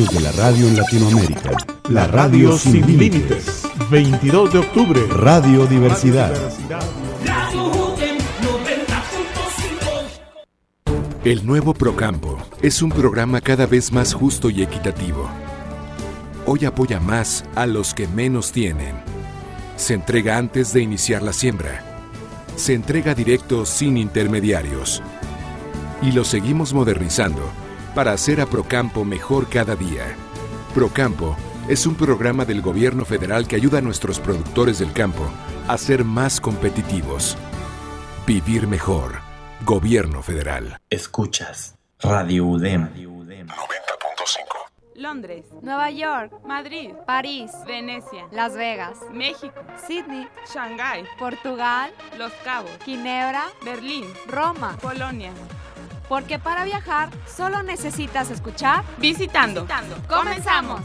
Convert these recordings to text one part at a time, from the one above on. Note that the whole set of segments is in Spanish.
años de la radio en Latinoamérica. La radio sin límites. 22 de octubre. Radio Diversidad. El nuevo Procampo es un programa cada vez más justo y equitativo. Hoy apoya más a los que menos tienen. Se entrega antes de iniciar la siembra. Se entrega directo sin intermediarios. Y lo seguimos modernizando para hacer a Procampo mejor cada día. Procampo es un programa del gobierno federal que ayuda a nuestros productores del campo a ser más competitivos. Vivir mejor. Gobierno federal. Escuchas Radio UDEM 90.5. Londres, Nueva York, Madrid, París, Venecia, Las Vegas, México, Sydney, Shanghái, Portugal, Los Cabos, Ginebra, Berlín, Roma. Polonia. Porque para viajar solo necesitas escuchar Visitando. ¡Comenzamos!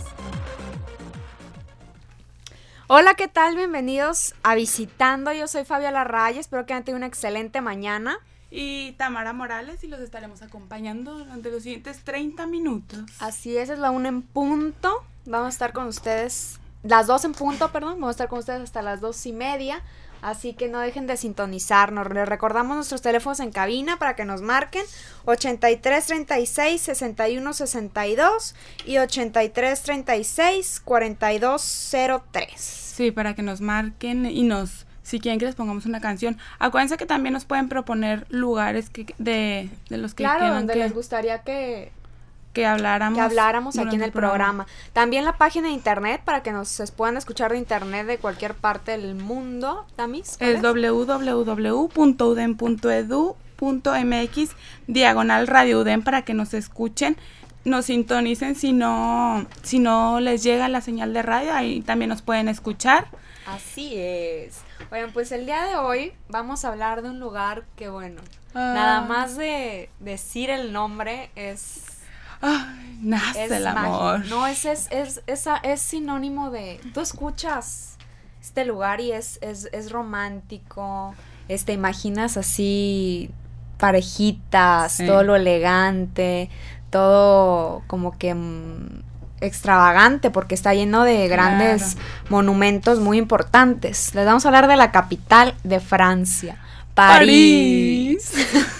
Hola, ¿qué tal? Bienvenidos a Visitando. Yo soy Fabiola Raya, espero que hayan tenido una excelente mañana. Y Tamara Morales, y los estaremos acompañando durante los siguientes 30 minutos. Así es la 1 en punto. Vamos a estar con ustedes, las 2 en punto, perdón. Vamos a estar con ustedes hasta las 2:30. Así que no dejen de sintonizarnos. Les recordamos nuestros teléfonos en cabina para que nos marquen: 83 36 61 62 y 83 36 42 03. Sí, para que nos marquen y si quieren que les pongamos una canción. Acuérdense que también nos pueden proponer lugares de los que claro, quieran donde les gustaría que habláramos aquí en el programa. También la página de internet para que nos puedan escuchar de internet de cualquier parte del mundo. ¿Tamis? Es www.udem.edu.mx/Radio UDEM para que nos escuchen, nos sintonicen si no les llega la señal de radio, ahí también nos pueden escuchar. Así es. Oigan, pues el día de hoy vamos a hablar de un lugar que, bueno, nada más de decir el nombre es... nace el amor. No, es sinónimo de... Tú escuchas este lugar y es romántico, imaginas así parejitas, sí. Todo lo elegante, todo como que... extravagante porque está lleno de grandes monumentos muy importantes. Les vamos a hablar de la capital de Francia, París.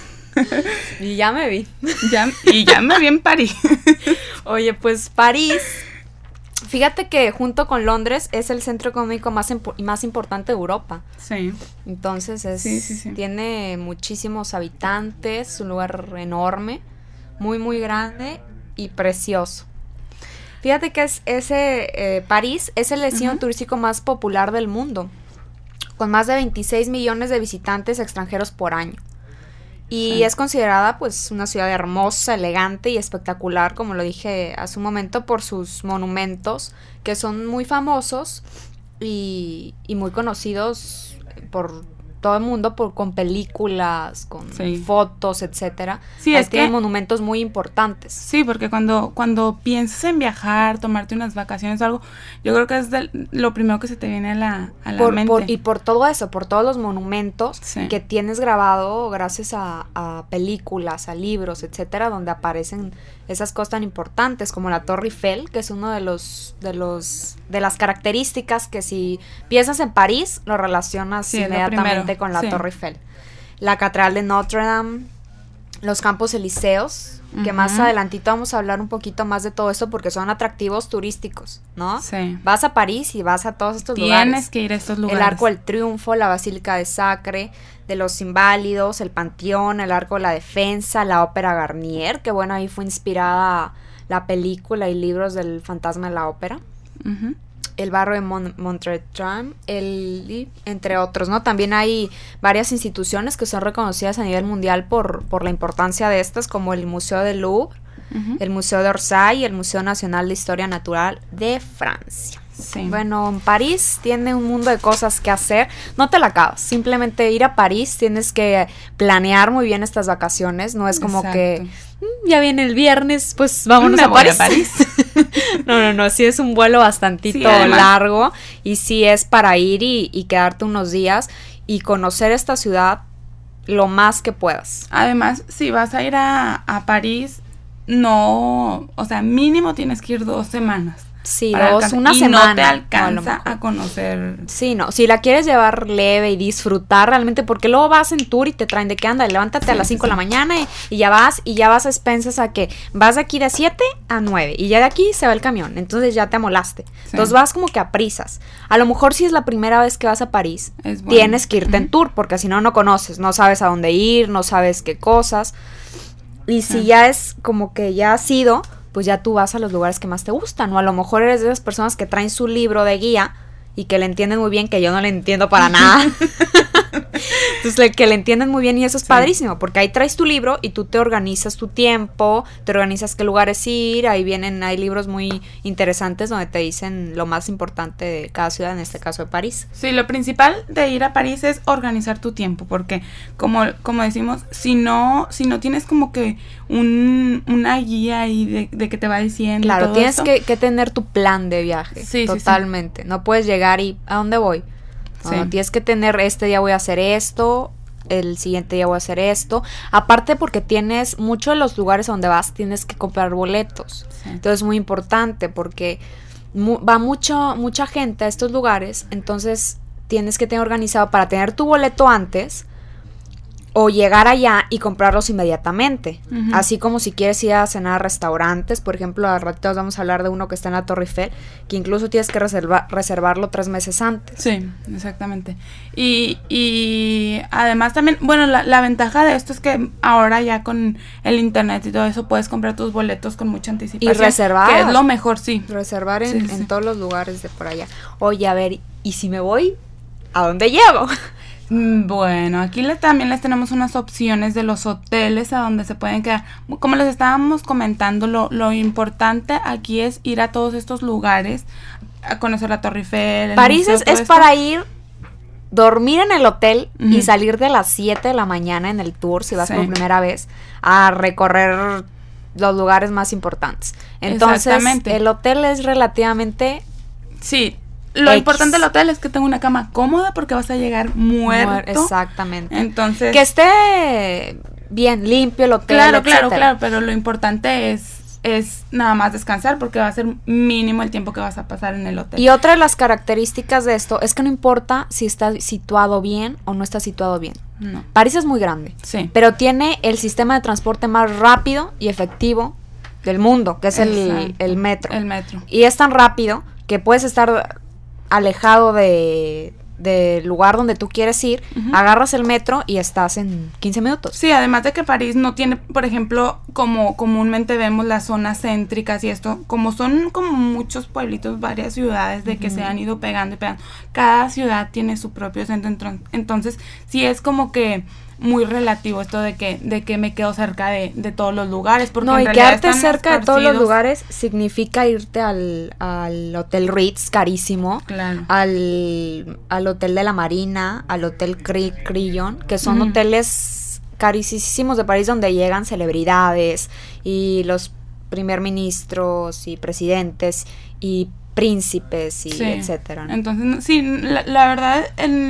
Y ya me vi. Ya me vi en París. Oye, pues París, fíjate que junto con Londres es el centro económico más importante de Europa. Sí. Entonces sí. Tiene muchísimos habitantes, un lugar enorme, muy muy grande y precioso. Fíjate que París es el destino turístico más popular del mundo, con más de 26 millones de visitantes extranjeros por año. Y es considerada pues una ciudad hermosa, elegante y espectacular, como lo dije hace un momento, por sus monumentos, que son muy famosos y muy conocidos por todo el mundo, con películas, con fotos, etcétera. Sí, es que tienen monumentos muy importantes. Sí, porque cuando piensas en viajar, tomarte unas vacaciones o algo, yo creo que es lo primero que se te viene a la mente. Y por todo eso, por todos los monumentos que tienes grabado gracias a películas, a libros, etcétera, donde aparecen esas cosas tan importantes como la Torre Eiffel, que es uno de las características que si piensas en París, lo relacionas inmediatamente con la Torre Eiffel. La Catedral de Notre Dame, los Campos Elíseos, que más adelantito vamos a hablar un poquito más de todo esto porque son atractivos turísticos, ¿no? Sí. Vas a París y vas a todos estos lugares. Tienes que ir a estos lugares. El Arco del Triunfo, la Basílica de Sacre, de los Inválidos, el Panteón, el Arco de la Defensa, la Ópera Garnier, que bueno, ahí fue inspirada la película y libros del Fantasma de la Ópera. El barrio de Montmartre, entre otros, ¿no? También hay varias instituciones que son reconocidas a nivel mundial por la importancia de estas, como el Museo del Louvre, el Museo de Orsay y el Museo Nacional de Historia Natural de Francia. Sí. Bueno, en París tiene un mundo de cosas que hacer. No te la acabas. Simplemente ir a París tienes que planear muy bien estas vacaciones. No es como que ya viene el viernes, pues vámonos a París. No, sí es un vuelo bastantito largo y sí es para ir y quedarte unos días y conocer esta ciudad lo más que puedas. Además, si vas a ir a París, no, o sea, mínimo tienes que ir 2 semanas. Sí, una semana. Y no te alcanza a conocer. Sí, no, si la quieres llevar leve y disfrutar realmente, porque luego vas en tour y te traen de que anda, levántate a las 5 de la mañana y ya vas a expensas a que vas de aquí de 7 a 9 y ya de aquí se va el camión, entonces ya te amolaste. Sí. Entonces vas como que a prisas. A lo mejor si es la primera vez que vas a París, tienes que irte en tour, porque si no, no conoces, no sabes a dónde ir, no sabes qué cosas. Y si ya es como que ya has ido, pues ya tú vas a los lugares que más te gustan, o a lo mejor eres de esas personas que traen su libro de guía y que le entienden muy bien, que yo no le entiendo para nada. Entonces, que le entienden muy bien y eso es padrísimo, porque ahí traes tu libro y tú te organizas tu tiempo, te organizas qué lugares ir, hay libros muy interesantes donde te dicen lo más importante de cada ciudad, en este caso de París. Sí, lo principal de ir a París es organizar tu tiempo, porque como decimos, si no tienes como que una guía ahí de que te va diciendo. Claro, todo tienes eso, que tener tu plan de viaje, totalmente. No puedes llegar y ¿a dónde voy? No, tienes que tener, este día voy a hacer esto, el siguiente día voy a hacer esto. Aparte porque tienes, muchos de los lugares a donde vas, tienes que comprar boletos. Sí. Entonces es muy importante porque va mucha gente a estos lugares, entonces tienes que tener organizado para tener tu boleto antes o llegar allá y comprarlos inmediatamente. Uh-huh. Así como si quieres ir a cenar a restaurantes, por ejemplo, al ratito vamos a hablar de uno que está en la Torre Eiffel, que incluso tienes que reservarlo 3 meses antes. Sí, exactamente. Y además también, bueno, la ventaja de esto es que ahora ya con el internet y todo eso puedes comprar tus boletos con mucha anticipación. Y reservar. Que es lo mejor, sí. Reservar en todos los lugares de por allá. Oye, a ver, ¿y si me voy? ¿A dónde llego? Bueno, aquí también les tenemos unas opciones de los hoteles a donde se pueden quedar. Como les estábamos comentando, lo importante aquí es ir a todos estos lugares, a conocer la Torre Eiffel. París es para ir, dormir en el hotel y salir de las 7 de la mañana en el tour, si vas por primera vez, a recorrer los lugares más importantes. Entonces, el hotel es relativamente... Sí. Lo importante del hotel es que tenga una cama cómoda porque vas a llegar muerto. Exactamente. Entonces, que esté bien limpio el hotel, Claro, pero lo importante es nada más descansar porque va a ser mínimo el tiempo que vas a pasar en el hotel. Y otra de las características de esto es que no importa si está situado bien o no está situado bien. No. París es muy grande, sí, pero tiene el sistema de transporte más rápido y efectivo del mundo, que es el metro. El metro. Y es tan rápido que puedes estar alejado del lugar donde tú quieres ir, agarras el metro y estás en 15 minutos. Sí, además de que París no tiene, por ejemplo, como comúnmente vemos las zonas céntricas y esto, como son como muchos pueblitos, varias ciudades de que se han ido pegando y pegando, cada ciudad tiene su propio centro, entonces sí es como que muy relativo esto de que me quedo cerca de todos los lugares, porque no, en y realidad quedarte cerca de todos los lugares significa irte al Hotel Ritz, carísimo, claro, al Hotel de la Marina, al Hotel Crillon, que son hoteles carísimos de París donde llegan celebridades y los primer ministros y presidentes y príncipes y etcétera, ¿no? Entonces, sí, la verdad,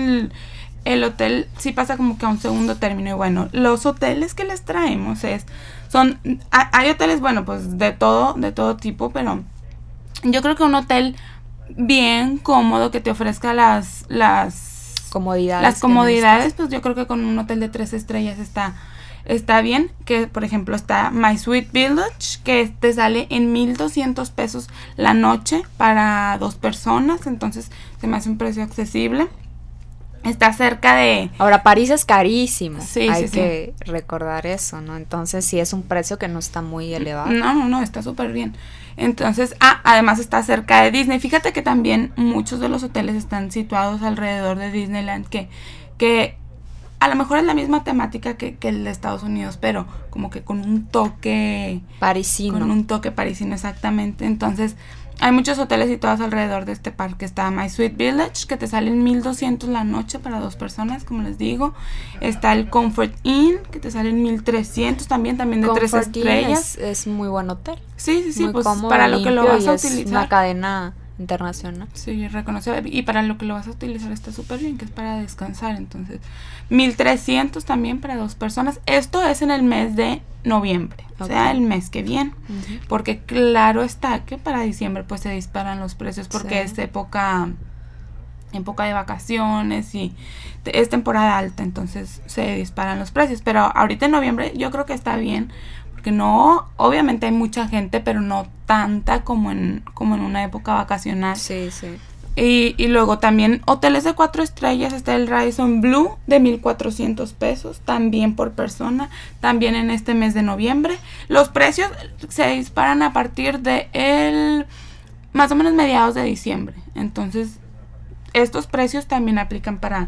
el hotel sí pasa como que a un segundo término. Y bueno, los hoteles que les traemos hay hoteles, bueno, pues de todo tipo, pero yo creo que un hotel bien cómodo que te ofrezca las comodidades, pues yo creo que con un hotel de 3 estrellas está bien, que por ejemplo está My Sweet Village, que te sale en 1,200 pesos la noche para 2 personas, entonces se me hace un precio accesible. Está cerca de... Ahora, París es carísimo. Sí, Hay que recordar eso, ¿no? Entonces, sí es un precio que no está muy elevado. No, está súper bien. Entonces, además está cerca de Disney. Fíjate que también muchos de los hoteles están situados alrededor de Disneyland, que a lo mejor es la misma temática que el de Estados Unidos, pero como que con un toque... parisino. Con un toque parisino, exactamente. Entonces... hay muchos hoteles situados alrededor de este parque. Está My Sweet Village, que te salen 1,200 la noche para 2 personas, como les digo. Está el Comfort Inn, que te salen 1,300 también de Comfort 3 estrellas. Es muy buen hotel. Sí, muy pues cómodo, para lo que lo vas a utilizar. Es una cadena internacional. Sí, reconocido. Y para lo que lo vas a utilizar está súper bien, que es para descansar. Entonces, 1,300 también para 2 personas. Esto es en el mes de noviembre, o sea, el mes que viene. Porque claro está que para diciembre pues se disparan los precios porque es época de vacaciones y es temporada alta, entonces se disparan los precios. Pero ahorita en noviembre yo creo que está bien. Porque no, obviamente hay mucha gente, pero no tanta como en una época vacacional. Sí. Y luego también hoteles de 4 estrellas, está el Radisson Blu de 1,400 pesos, también por persona, también en este mes de noviembre. Los precios se disparan a partir de más o menos mediados de diciembre. Entonces, estos precios también aplican para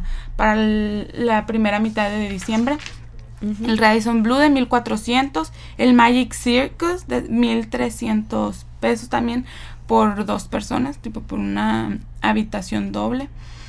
la primera mitad de diciembre. El Radisson Blu de 1,400, el Magic Circus de 1,300 pesos también por 2 personas, tipo por una habitación doble.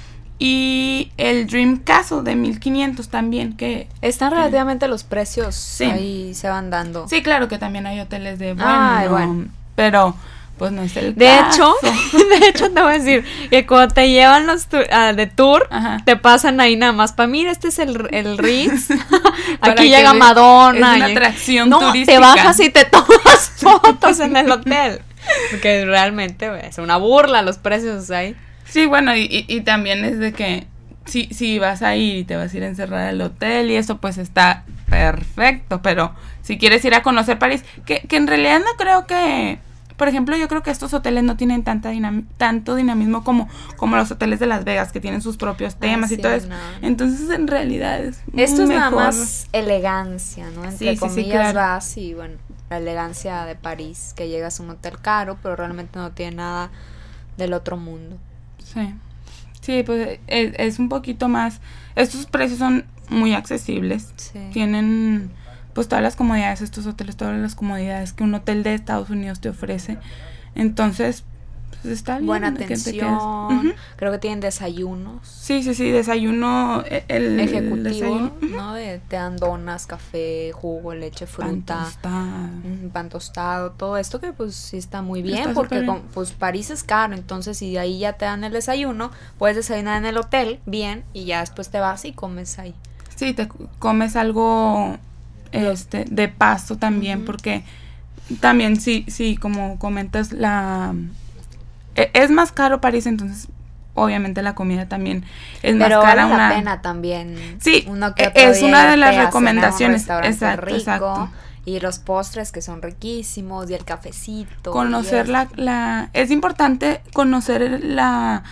Y el Dream Castle de 1,500 también, que están relativamente los precios ahí se van dando. Sí, claro que también hay hoteles de bueno. Pero pues no es el de caso. De hecho te voy a decir que cuando te llevan los de tour, te pasan ahí nada más para mí, este es el Ritz. Aquí llega Madonna. Es una atracción no, turística. Te bajas y te tomas fotos en el hotel. Porque realmente es una burla los precios ahí. Sí, bueno, y también es de que si vas a ir y te vas a ir a encerrar al hotel y eso pues está perfecto, pero si quieres ir a conocer París, que en realidad no creo que... Por ejemplo, yo creo que estos hoteles no tienen tanto dinamismo como los hoteles de Las Vegas, que tienen sus propios temas y todo eso. No. Entonces, en realidad esto es mejor. Nada más elegancia, ¿no? Entre comillas claro. vas y, bueno, la elegancia de París, que llegas a un hotel caro, pero realmente no tiene nada del otro mundo. Sí, pues es un poquito más... Estos precios son muy accesibles. Tienen... pues todas las comodidades, estos hoteles, todas las comodidades que un hotel de Estados Unidos te ofrece. Entonces, pues está bien. Buena atención, creo que tienen desayunos. Sí, desayuno el ejecutivo, desayuno. ¿no? Te dan donas, café, jugo, leche, fruta, pan tostado, todo esto que pues sí está muy bien, está porque pues París es caro, entonces si de ahí ya te dan el desayuno, puedes desayunar en el hotel, bien, y ya después te vas y comes ahí. Sí, te comes algo... de paso también, porque también sí, como comentas, es más caro París, entonces obviamente la comida también es más cara. Pero vale la pena también. Sí, uno que otro es día una de las a recomendaciones. Un Exacto, rico, exacto. Y los postres que son riquísimos, y el cafecito. Conocer es importante conocer la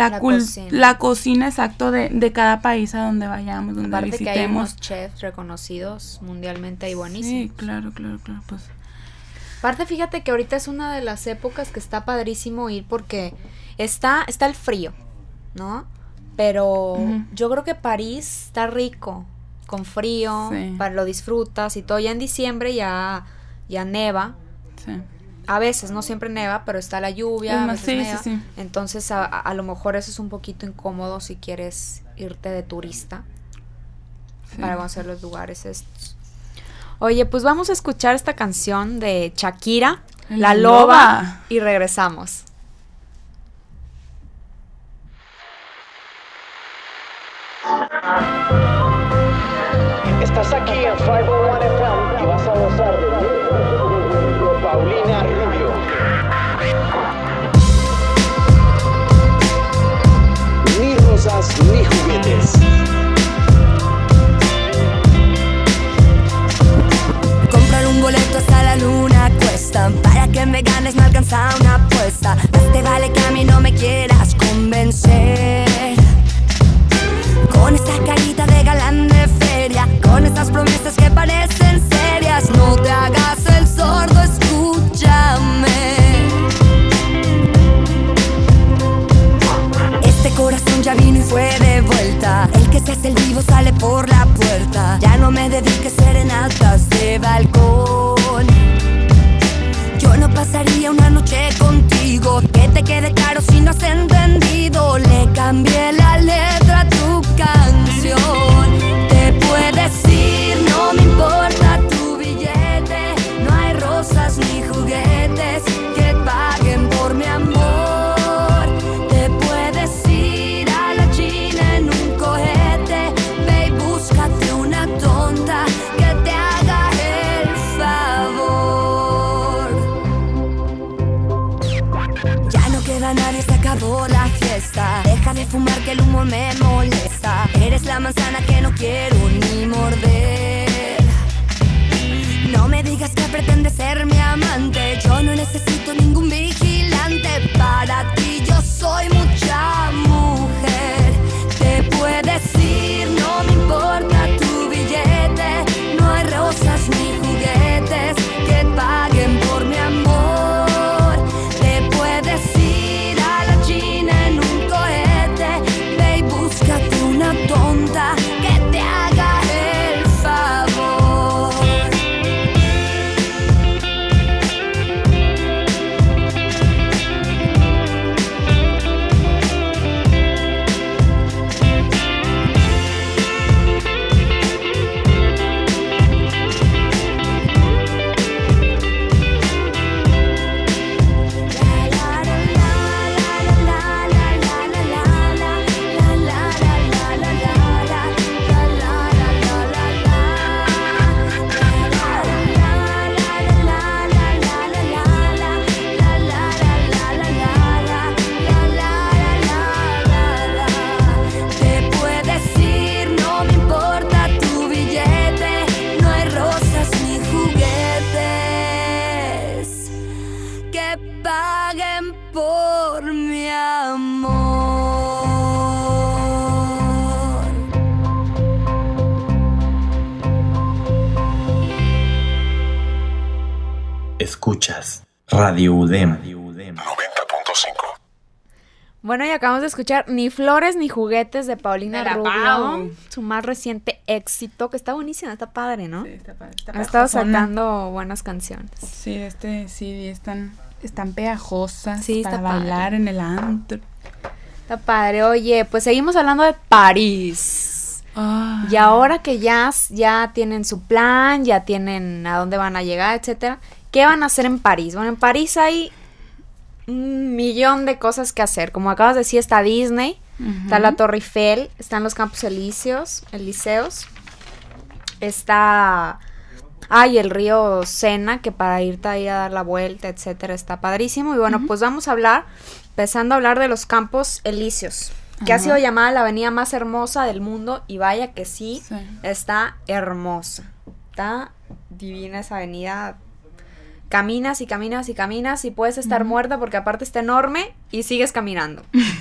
cocina, exacto, de cada país a donde vayamos, donde aparte visitemos. Que hay unos chefs reconocidos mundialmente y buenísimos. Sí, claro, pues. Aparte, fíjate que ahorita es una de las épocas que está padrísimo ir porque está el frío, ¿no? Pero yo creo que París está rico, con frío, lo disfrutas y todo. Ya en diciembre ya neva. Sí. A veces, no siempre neva, pero está la lluvia, a veces neva. Sí. Entonces, a lo mejor eso es un poquito incómodo si quieres irte de turista para conocer los lugares estos. Oye, pues vamos a escuchar esta canción de Shakira, La Loba, y regresamos. Estás aquí en 501 FM y vas a gozar de Paulina Rubio. Ni rosas ni juguetes. Comprar un boleto hasta la luna cuesta. Para que me ganes me alcanza una apuesta. Más te vale que a mí no me quieras convencer. Con esa carita de galán de feria, con estas promesas que parecen serias, no te hagas el sordo, escúchame. Este corazón ya vino y fue de vuelta. El que se hace el vivo sale por la puerta. Ya no me dediques serenatas de balcón. Yo no pasaría una noche contigo. Que te quede claro si no has entendido. Le cambié la letra a tu canción. Te puedes ir, no me importa tu billete. No hay rosas ni juguetes que paguen por mi amor. Ya no queda nadie, se acabó la fiesta. Deja de fumar que el humo me molesta. Eres la manzana que no quiero ni morder. No me digas que pretendes ser mi amante. Yo no necesito ningún vigilante. Para ti yo soy mucha mujer. Te puedes ir, no me importa tu billete. No hay rosas ni juguetes que paguen por mi amor. Te puedes ir a la China en un cohete. Ve y búscate una tonta que te haga el favor. Te puedes ir, no me importa tu billete. No hay rosas ni juguetes que paguen por mi amor. Escuchas Radio UDEM. 90.5. Bueno, y acabamos de escuchar Ni flores ni juguetes de Paulina De la Rubio, Pau. su más reciente éxito, que está buenísima, está padre, ¿no? Sí, está Ha estado pegajosona. sacando buenas canciones. Sí, este CD están pegajosas Sí, para está padre. bailar en el antro. Está padre. Oye, pues seguimos hablando de París. Ah. Y ahora que ya tienen su plan, ya tienen a dónde van a llegar, etcétera, ¿qué van a hacer en París? Bueno, en París hay un millón de cosas que hacer. Como acabas de decir, está Disney, está la Torre Eiffel, están los Campos Elíseos, está el río Sena, que para irte ahí a dar la vuelta, etcétera, está padrísimo. Y bueno, pues vamos a empezando a hablar de los Campos Elíseos, que ha sido llamada la avenida más hermosa del mundo, y vaya que sí. Está hermosa, está divina esa avenida. Caminas y caminas y caminas y puedes estar muerta porque aparte está enorme y sigues caminando.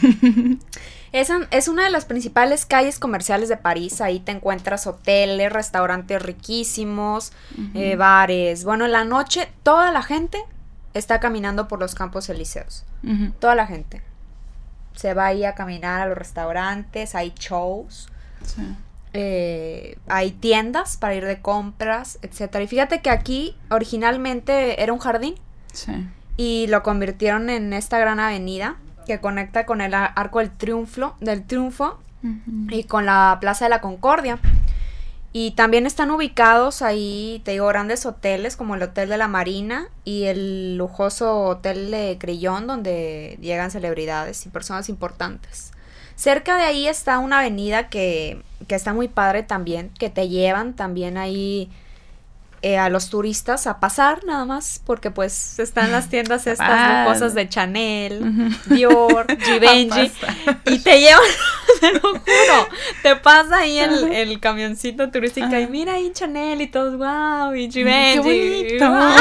Es una de las principales calles comerciales de París. Ahí te encuentras hoteles, restaurantes riquísimos, bares. Bueno, en la noche toda la gente está caminando por los Campos Elíseos. Toda la gente se va ahí a caminar a los restaurantes, hay shows. Sí. Hay tiendas para ir de compras, etcétera. Y fíjate que aquí originalmente era un jardín. Sí. Y lo convirtieron en esta gran avenida que conecta con el Arco del Triunfo y con la Plaza de la Concordia. Y también están ubicados ahí, te digo, grandes hoteles como el Hotel de la Marina y el lujoso Hotel de Crillon, donde llegan celebridades y personas importantes. Cerca de ahí está una avenida que está muy padre también, que te llevan también ahí a los turistas a pasar nada más, porque pues están las tiendas estas lujosas de Chanel, Dior, Givenchy, y te llevan, te lo juro, te pasa ahí el camioncito turístico y mira ahí Chanel y todos, wow, y Givenchy. ¡Qué bonito!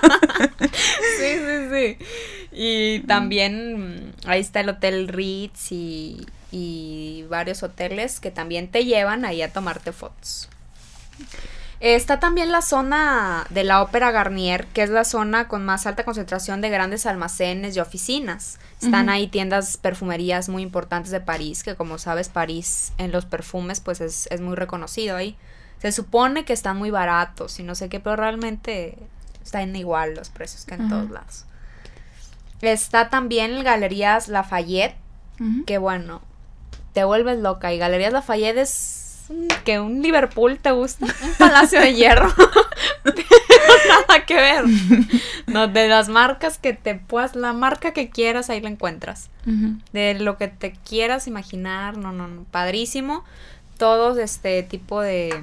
Sí. Y también ahí está el Hotel Ritz y varios hoteles que también te llevan ahí a tomarte fotos. Está también la zona de la Ópera Garnier, que es la zona con más alta concentración de grandes almacenes y oficinas. Están ahí tiendas, perfumerías muy importantes de París, que como sabes, París en los perfumes pues es muy reconocido ahí. Se supone que están muy baratos y no sé qué, pero realmente están igual los precios que en todos lados. Está también el Galerías Lafayette, que bueno, te vuelves loca. Y Galerías Lafayette es que un Liverpool, ¿te gusta? Un Palacio de Hierro. Pero nada que ver. No, de las marcas que te puedas, la marca que quieras, ahí la encuentras. De lo que te quieras imaginar, no, padrísimo. Todos este tipo de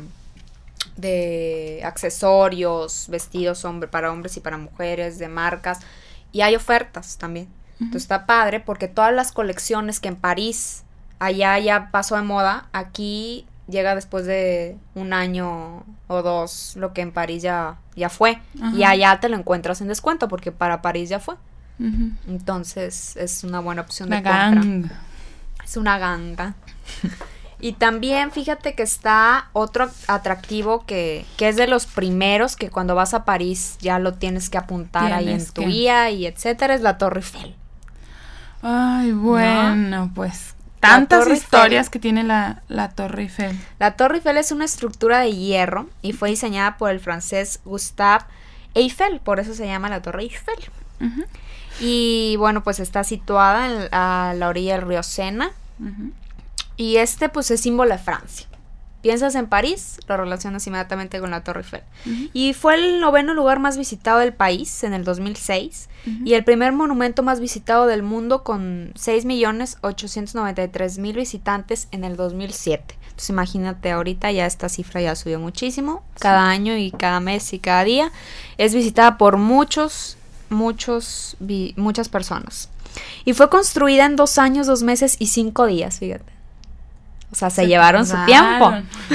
accesorios, vestidos para hombres y para mujeres, de marcas. Y hay ofertas también. Entonces está padre porque todas las colecciones que en París allá ya pasó de moda, aquí llega después de un año o 2 lo que en París ya fue. Ajá. Y allá te lo encuentras en descuento porque para París ya fue. Uh-huh. Entonces es una buena opción de compra. Es una ganga. Y también fíjate que está otro atractivo que es de los primeros que cuando vas a París ya lo tienes que apuntar ahí en tu guía y etcétera, es la Torre Eiffel. Ay, bueno, pues tantas historias que tiene la Torre Eiffel. La Torre Eiffel es una estructura de hierro y fue diseñada por el francés Gustave Eiffel, por eso se llama la Torre Eiffel. Uh-huh. Y bueno, pues está situada a la orilla del río Sena. Uh-huh. Y pues es símbolo de Francia. Piensas en París, lo relacionas inmediatamente con la Torre Eiffel. Uh-huh. Y fue el 9º lugar más visitado del país en el 2006. Uh-huh. Y el primer monumento más visitado del mundo con 6.893.000 visitantes en el 2007. Entonces imagínate, ahorita ya esta cifra ya subió muchísimo. Sí. Cada año y cada mes y cada día es visitada por muchas personas. Y fue construida en 2 años, 2 meses y 5 días, fíjate. O sea, se llevaron su tiempo.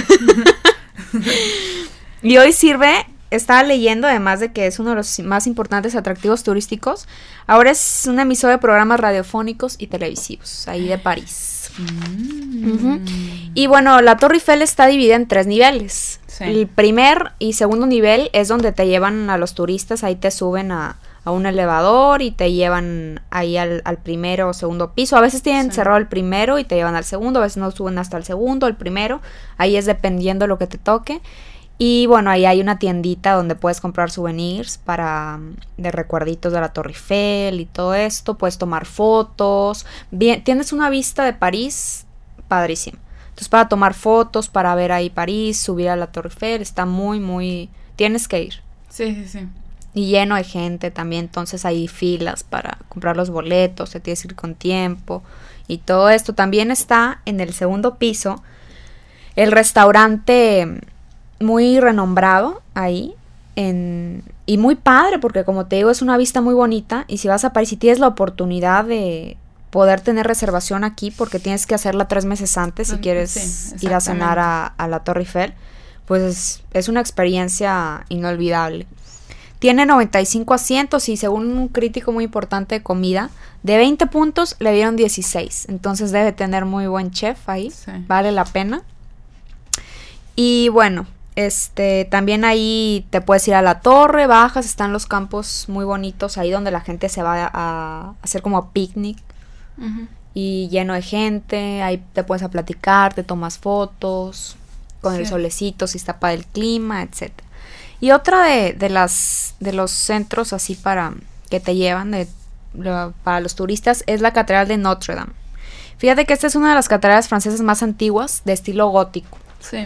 Y hoy estaba leyendo, además de que es uno de los más importantes atractivos turísticos, ahora es una emisora de programas radiofónicos y televisivos, ahí de París. Uh-huh. Y bueno, la Torre Eiffel está dividida en 3 niveles. Sí. El primer y segundo nivel es donde te llevan a los turistas, ahí te suben a un elevador y te llevan ahí al primero o segundo piso. A veces tienen cerrado el primero y te llevan al segundo, a veces no suben hasta el segundo, el primero. Ahí es dependiendo lo que te toque. Y bueno, ahí hay una tiendita donde puedes comprar souvenirs de recuerditos de la Torre Eiffel y todo esto. Puedes tomar fotos. Bien, tienes una vista de París padrísima. Entonces para tomar fotos, para ver ahí París, subir a la Torre Eiffel, está muy, muy... Tienes que ir. Sí. Y lleno de gente también, entonces hay filas para comprar los boletos, te tienes que ir con tiempo y todo esto. También está en el segundo piso el restaurante muy renombrado ahí, y muy padre porque como te digo es una vista muy bonita, y si vas a París y tienes la oportunidad de poder tener reservación aquí, porque tienes que hacerla 3 meses antes si quieres ir a cenar a la Torre Eiffel, pues es una experiencia inolvidable. Tiene 95 asientos y según un crítico muy importante de comida, de 20 puntos le dieron 16. Entonces debe tener muy buen chef ahí. Sí. Vale la pena. Y bueno, también ahí te puedes ir a la torre, bajas, están los campos muy bonitos ahí donde la gente se va a hacer como picnic. Uh-huh. Y lleno de gente, ahí te puedes a platicar, te tomas fotos con el solecito, si está para el clima, etcétera. Y otra de los centros así para que te llevan para los turistas es la Catedral de Notre Dame. Fíjate que esta es una de las catedrales francesas más antiguas de estilo gótico. Sí.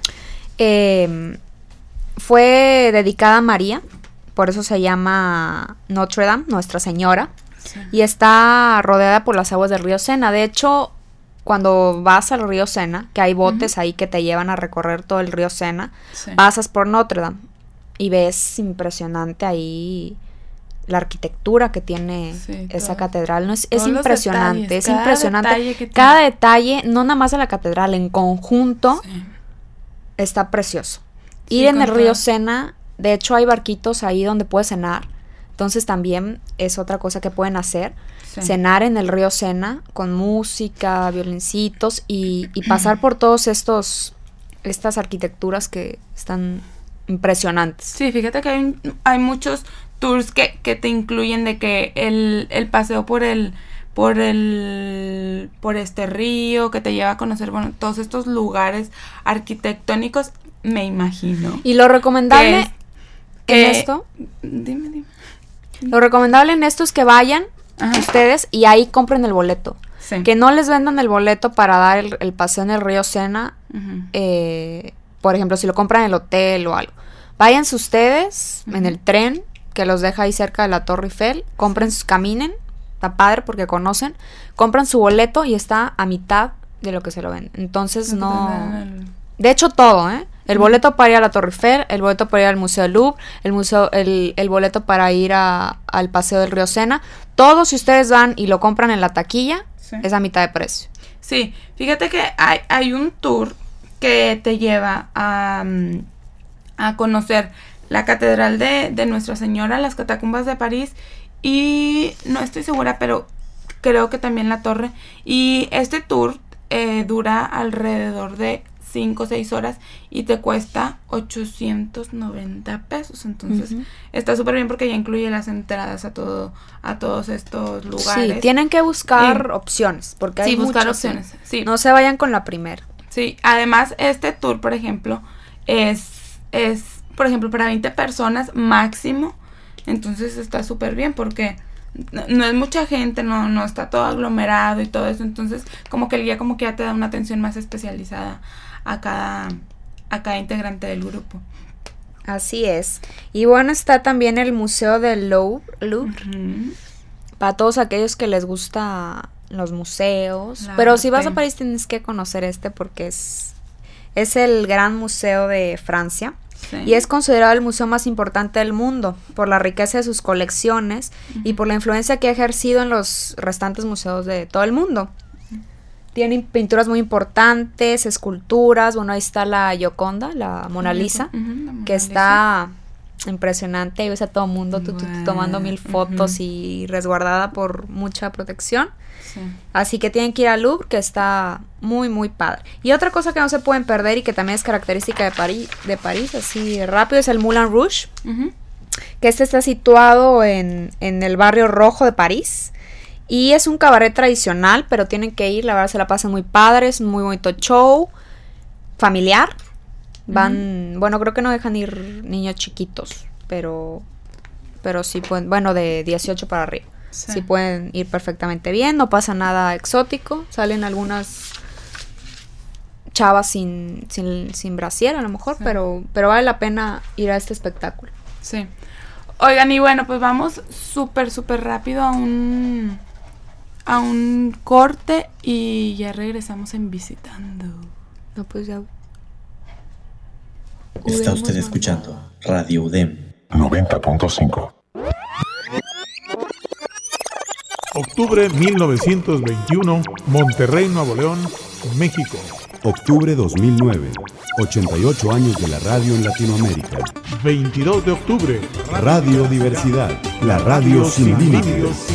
Fue dedicada a María, por eso se llama Notre Dame, Nuestra Señora. Sí. Y está rodeada por las aguas del río Sena. De hecho, cuando vas al río Sena, que hay botes ahí que te llevan a recorrer todo el río Sena, pasas por Notre Dame. Y ves impresionante ahí la arquitectura que tiene esa catedral. No, es impresionante, detalles, es impresionante. Cada detalle, no nada más de la catedral, en conjunto está precioso. Ir en el río Sena, de hecho hay barquitos ahí donde puedes cenar. Entonces también es otra cosa que pueden hacer. Cenar en el río Sena con música, violincitos y pasar por todos estas arquitecturas que están impresionantes. Sí, fíjate que hay muchos tours que te incluyen de que el paseo por este río que te lleva a conocer, bueno, todos estos lugares arquitectónicos, me imagino. Y lo recomendable en esto, dime. Lo recomendable en esto es que vayan ustedes y ahí compren el boleto. Sí. Que no les vendan el boleto para dar el paseo en el río Sena. Uh-huh. Por ejemplo, si lo compran en el hotel o algo. Váyanse ustedes en el tren que los deja ahí cerca de la Torre Eiffel. Caminen. Está padre porque conocen. Compran su boleto y está a mitad de lo que se lo venden. Entonces no... De hecho todo, El boleto para ir a la Torre Eiffel, el boleto para ir al Museo del Louvre, el boleto para ir al Paseo del Río Sena. Todo, si ustedes van y lo compran en la taquilla, es a mitad de precio. Sí, fíjate que hay un tour que te lleva a conocer la Catedral de Nuestra Señora, las Catacumbas de París, y no estoy segura, pero creo que también la Torre. Y este tour dura alrededor de 5 o 6 horas y te cuesta 890 pesos. Entonces está súper bien porque ya incluye las entradas a todos estos lugares. Sí, tienen que buscar opciones, porque hay buscar muchas, opciones. Sí. No se vayan con la primera. Sí, además este tour, por ejemplo, es por ejemplo, para 20 personas máximo. Entonces está súper bien porque no es mucha gente, no está todo aglomerado y todo eso. Entonces como que el guía como que ya te da una atención más especializada a cada integrante del grupo. Así es. Y bueno, está también el Museo del Louvre. Para todos aquellos que les gusta los museos. Pero si vas a París tienes que conocer porque es el Gran Museo de Francia. Sí. Y es considerado el museo más importante del mundo por la riqueza de sus colecciones y por la influencia que ha ejercido en los restantes museos de todo el mundo. Tienen pinturas muy importantes, esculturas. Bueno, ahí está la Gioconda, la Mona Lisa, que está impresionante. Ahí ves a todo el mundo tomando 1000 fotos y resguardada por mucha protección. Sí. Así que tienen que ir al Louvre, que está muy, muy padre. Y otra cosa que no se pueden perder y que también es característica de París, así rápido, es el Moulin Rouge, que está situado en el barrio rojo de París. Y es un cabaret tradicional, pero tienen que ir, la verdad se la pasan muy padre, es un muy bonito show, familiar. Van, bueno, creo que no dejan ir niños chiquitos, pero sí pueden, bueno, de 18 para arriba. Sí pueden ir perfectamente bien, no pasa nada exótico. Salen algunas chavas sin brasier a lo mejor, pero vale la pena ir a este espectáculo. Sí. Oigan, y bueno, pues vamos súper rápido a un corte y ya regresamos en Visitando. No, pues ya. Está usted escuchando Radio UDEM 90.5. Octubre 1921, Monterrey, Nuevo León, México. Octubre 2009, 88 años de la radio en Latinoamérica. 22 de octubre, Radio Diversidad, la radio sin límites.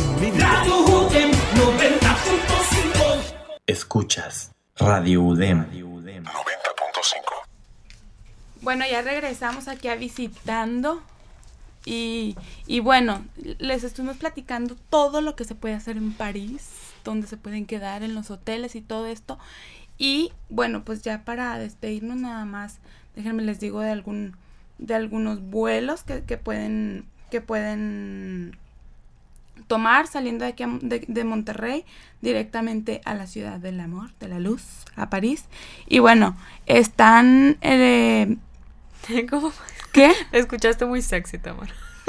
Escuchas Radio UDEM 90.5. Bueno, ya regresamos aquí a Visitando. Y bueno, les estuvimos platicando todo lo que se puede hacer en París, dónde se pueden quedar, en los hoteles y todo esto. Y bueno, pues ya para despedirnos nada más, déjenme les digo de algunos vuelos que pueden tomar saliendo de aquí de Monterrey directamente a la ciudad del amor, de la luz, a París. Y bueno, están ¿Cómo? ¿Qué? Escuchaste muy sexy, Tamara.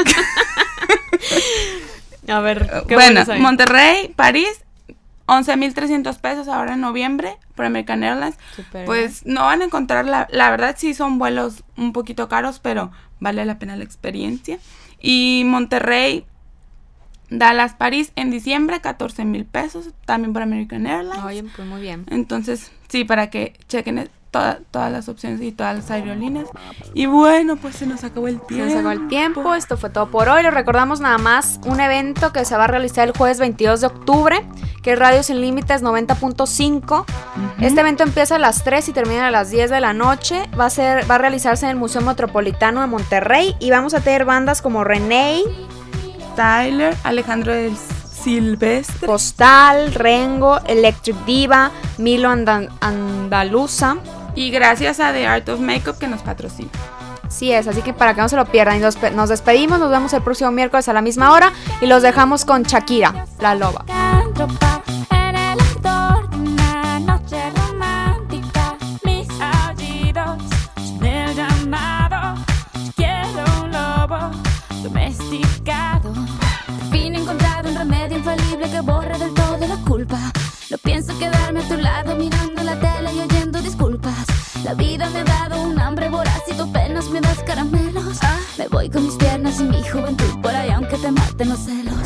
A ver, ¿qué bueno, Monterrey, París, 11,300 pesos ahora en noviembre por American Airlines. Super pues bien. No van a encontrar, la verdad sí son vuelos un poquito caros, pero vale la pena la experiencia. Y Monterrey, Dallas, París en diciembre, 14,000 pesos también por American Airlines. Oye, pues muy bien. Entonces, sí, para que chequen todas las opciones y todas las aerolíneas. Y bueno, pues se nos acabó el tiempo. Esto fue todo por hoy. Les recordamos nada más un evento que se va a realizar el jueves 22 de octubre, que es Radio Sin Límites 90.5. Este evento empieza a las 3 y termina a las 10 de la noche. Va a realizarse en el Museo Metropolitano de Monterrey y vamos a tener bandas como René, Tyler, Alejandro del Silvestre, Postal, Rengo, Electric Diva, Milo Andaluza. Y gracias a The Art of Makeup que nos patrocina. Sí es, así que para que no se lo pierdan. Y nos despedimos, nos vemos el próximo miércoles a la misma hora. Y los dejamos con Shakira, La Loba. En el ardor de una noche romántica, mis aullidos son el llamado. Quiero un lobo domesticado. Por fin he encontrado un remedio infalible que borre del todo la culpa. No pienso quedarme a tu lado mirando la tele y oyendo disculpas. La vida me ha dado un hambre. maten los celos.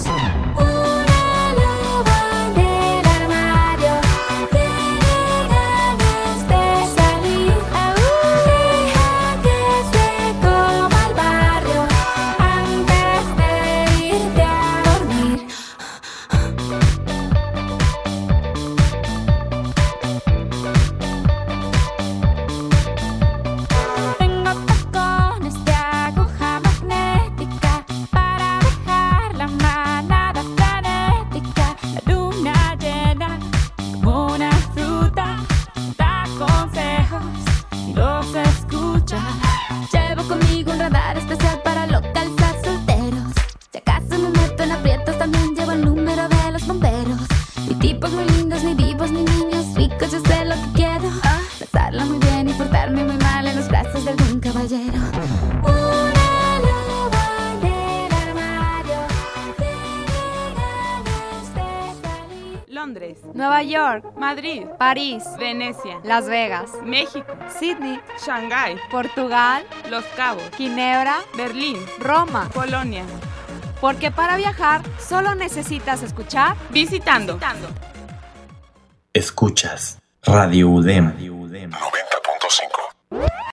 Londres, Nueva York, Madrid, París, Venecia, Las Vegas, México, Sydney, Shanghái, Portugal, Los Cabos, Ginebra, Berlín, Roma. Polonia. Porque para viajar solo necesitas escuchar Visitando. Escuchas Radio UDEM. 90.5.